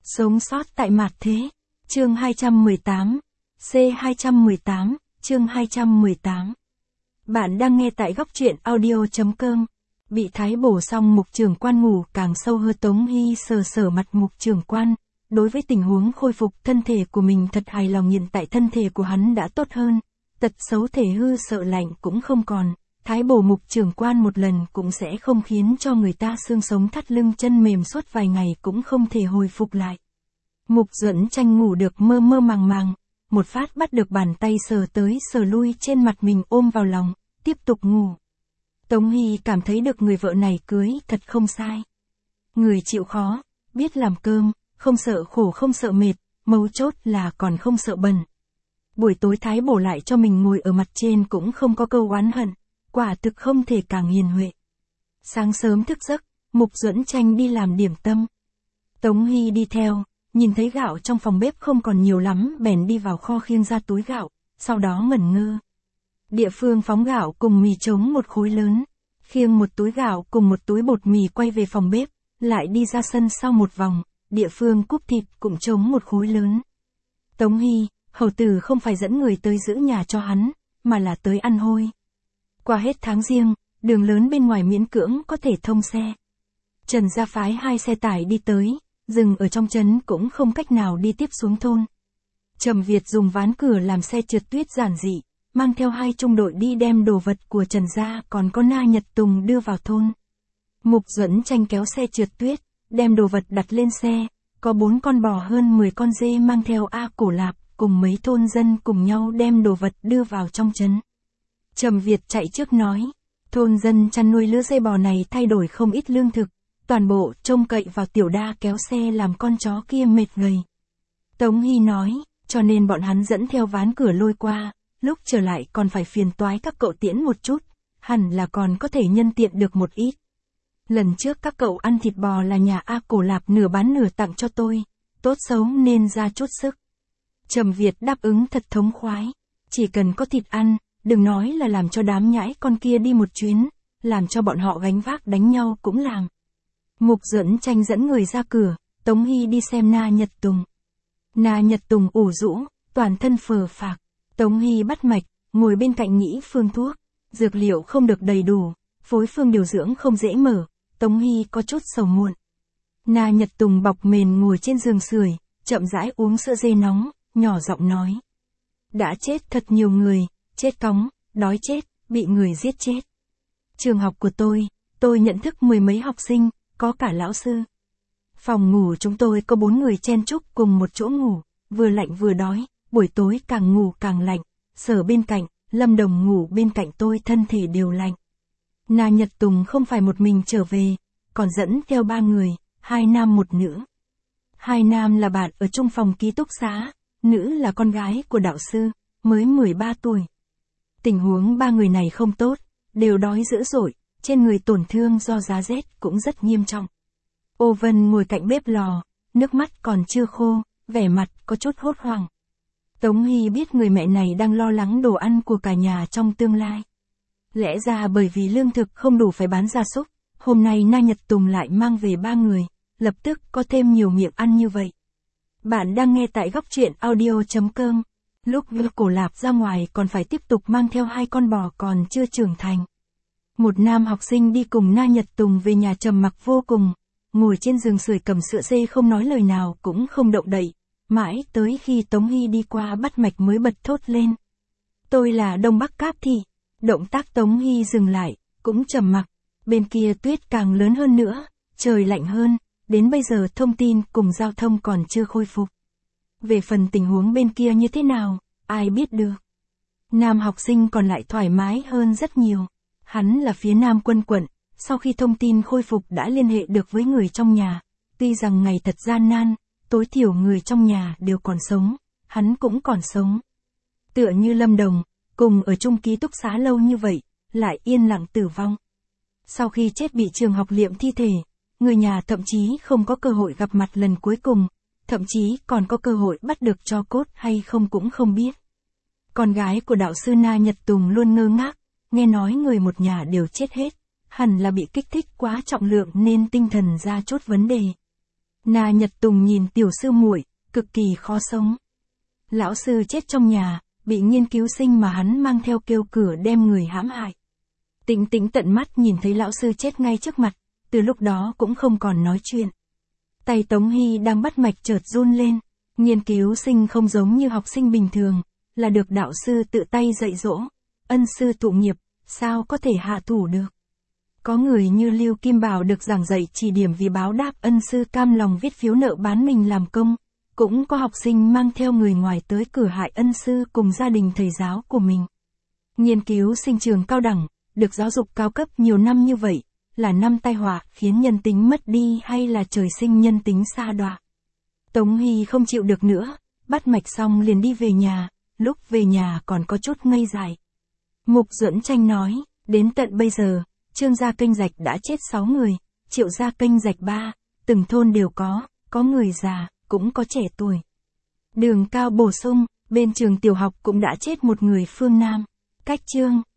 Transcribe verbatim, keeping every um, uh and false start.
Sống sót tại mạt thế. Chương hai trăm mười tám. C hai trăm mười tám, chương hai trăm mười tám. Bạn đang nghe tại góc truyện audio.com. Bị thái bổ xong mục trưởng quan ngủ càng sâu hơn. Tống Hy sờ sờ mặt mục trưởng quan. Đối với tình huống khôi phục thân thể của mình thật hài lòng, hiện tại thân thể của hắn đã tốt hơn. Tật xấu thể hư sợ lạnh cũng không còn. Thái bổ mục trưởng quan một lần cũng sẽ không khiến cho người ta xương sống thắt lưng chân mềm suốt vài ngày cũng không thể hồi phục lại. Mục Duẫn Tranh ngủ được mơ mơ màng màng, một phát bắt được bàn tay sờ tới sờ lui trên mặt mình ôm vào lòng, tiếp tục ngủ. Tống Hy cảm thấy được người vợ này cưới thật không sai. Người chịu khó, biết làm cơm, không sợ khổ không sợ mệt, mấu chốt là còn không sợ bẩn. Buổi tối thái bổ lại cho mình ngồi ở mặt trên cũng không có câu oán hận, quả thực không thể càng hiền huệ. Sáng sớm thức giấc, Mục Duẫn Tranh đi làm điểm tâm. Tống Hy đi theo, nhìn thấy gạo trong phòng bếp không còn nhiều lắm bèn đi vào kho khiêng ra túi gạo, sau đó ngẩn ngơ. Địa phương phóng gạo cùng mì trống một khối lớn, khiêng một túi gạo cùng một túi bột mì quay về phòng bếp, lại đi ra sân sau một vòng, địa phương cúp thịt cũng trống một khối lớn. Tống Hy, hầu tử không phải dẫn người tới giữ nhà cho hắn, mà là tới ăn hôi. Qua hết tháng Giêng, đường lớn bên ngoài miễn cưỡng có thể thông xe. Trần gia phái hai xe tải đi tới, dừng ở trong trấn cũng không cách nào đi tiếp xuống thôn. Trầm Việt dùng ván cửa làm xe trượt tuyết giản dị, mang theo hai trung đội đi đem đồ vật của Trần gia còn có Na Nhật Tùng đưa vào thôn. Mục Duẫn Tranh kéo xe trượt tuyết, đem đồ vật đặt lên xe, có bốn con bò hơn mười con dê mang theo A Cổ Lạp, cùng mấy thôn dân cùng nhau đem đồ vật đưa vào trong trấn. Trầm Việt chạy trước nói, thôn dân chăn nuôi lứa dê bò này thay đổi không ít lương thực, toàn bộ trông cậy vào Tiểu Đa kéo xe làm con chó kia mệt gầy. Tống Hy nói, cho nên bọn hắn dẫn theo ván cửa lôi qua, lúc trở lại còn phải phiền toái các cậu tiễn một chút, hẳn là còn có thể nhân tiện được một ít. Lần trước các cậu ăn thịt bò là nhà A Cổ Lạp nửa bán nửa tặng cho tôi, tốt xấu nên ra chút sức. Trầm Việt đáp ứng thật thống khoái, chỉ cần có thịt ăn, đừng nói là làm cho đám nhãi con kia đi một chuyến, làm cho bọn họ gánh vác đánh nhau cũng làm. Mục Duẫn Tranh dẫn người ra cửa, Tống Hy đi xem Na Nhật Tùng. Na Nhật Tùng ủ rũ, toàn thân phờ phạc. Tống Hy bắt mạch, ngồi bên cạnh nghĩ phương thuốc, dược liệu không được đầy đủ, phối phương điều dưỡng không dễ mở, Tống Hy có chút sầu muộn. Na Nhật Tùng bọc mền ngồi trên giường sưởi, chậm rãi uống sữa dê nóng, nhỏ giọng nói. Đã chết thật nhiều người, chết cóng, đói chết, bị người giết chết. Trường học của tôi, tôi nhận thức mười mấy học sinh, có cả lão sư. Phòng ngủ chúng tôi có bốn người chen chúc cùng một chỗ ngủ, vừa lạnh vừa đói, buổi tối càng ngủ càng lạnh, Sở bên cạnh, Lâm Đồng ngủ bên cạnh tôi thân thể đều lạnh. Na Nhật Tùng không phải một mình trở về, còn dẫn theo ba người, hai nam một nữ. Hai nam là bạn ở chung phòng ký túc xá, nữ là con gái của đạo sư, mới mười ba tuổi. Tình huống ba người này không tốt, đều đói dữ dội, trên người tổn thương do giá rét cũng rất nghiêm trọng. Ô Vân ngồi cạnh bếp lò, nước mắt còn chưa khô, vẻ mặt có chút hốt hoảng. Tống Hy biết người mẹ này đang lo lắng đồ ăn của cả nhà trong tương lai. Lẽ ra bởi vì lương thực không đủ phải bán gia súc, hôm nay Na Nhật Tùng lại mang về ba người, lập tức có thêm nhiều miệng ăn như vậy. Bạn đang nghe tại góc truyện audio.com. Lúc A Cổ Lạp ra ngoài còn phải tiếp tục mang theo hai con bò còn chưa trưởng thành. Một nam học sinh đi cùng Na Nhật Tùng về nhà trầm mặc vô cùng, ngồi trên giường sưởi cầm sữa dê không nói lời nào cũng không động đậy, mãi tới khi Tống Hy đi qua bắt mạch mới bật thốt lên. Tôi là Đông Bắc Cáp Thị. Động tác Tống Hy dừng lại, cũng trầm mặc, bên kia tuyết càng lớn hơn nữa, trời lạnh hơn, đến bây giờ thông tin cùng giao thông còn chưa khôi phục. Về phần tình huống bên kia như thế nào, ai biết được. Nam học sinh còn lại thoải mái hơn rất nhiều. Hắn là phía Nam Quân quận, sau khi thông tin khôi phục đã liên hệ được với người trong nhà. Tuy rằng ngày thật gian nan, tối thiểu người trong nhà đều còn sống, hắn cũng còn sống. Tựa như Lâm Đồng, cùng ở chung ký túc xá lâu như vậy, lại yên lặng tử vong. Sau khi chết bị trường học liệm thi thể, người nhà thậm chí không có cơ hội gặp mặt lần cuối cùng, thậm chí còn có cơ hội bắt được tro cốt hay không cũng không biết. Con gái của đạo sư Na Nhật Tùng luôn ngơ ngác, nghe nói người một nhà đều chết hết, hẳn là bị kích thích quá trọng lượng nên tinh thần ra chút vấn đề. Na Nhật Tùng nhìn tiểu sư muội, cực kỳ khó sống. Lão sư chết trong nhà, bị nghiên cứu sinh mà hắn mang theo kêu cửa đem người hãm hại. Tĩnh Tĩnh tận mắt nhìn thấy lão sư chết ngay trước mặt, từ lúc đó cũng không còn nói chuyện. Tay Tống Hy đang bắt mạch chợt run lên, nghiên cứu sinh không giống như học sinh bình thường, là được đạo sư tự tay dạy dỗ, ân sư tụ nghiệp, sao có thể hạ thủ được. Có người như Lưu Kim Bảo được giảng dạy chỉ điểm vì báo đáp ân sư cam lòng viết phiếu nợ bán mình làm công, cũng có học sinh mang theo người ngoài tới cửa hại ân sư cùng gia đình thầy giáo của mình. Nghiên cứu sinh trường cao đẳng, được giáo dục cao cấp nhiều năm như vậy, là năm tai họa khiến nhân tính mất đi hay là trời sinh nhân tính sa đọa. Tống Hy không chịu được nữa, bắt mạch xong liền đi về nhà, lúc về nhà còn có chút ngây dại. Mục Duẫn Tranh nói, đến tận bây giờ, Trương gia kênh rạch đã chết sáu người, Triệu gia kênh rạch ba, từng thôn đều có, có người già, cũng có trẻ tuổi. Đường Cao bổ sung, bên trường tiểu học cũng đã chết một người phương Nam. Cách Trương,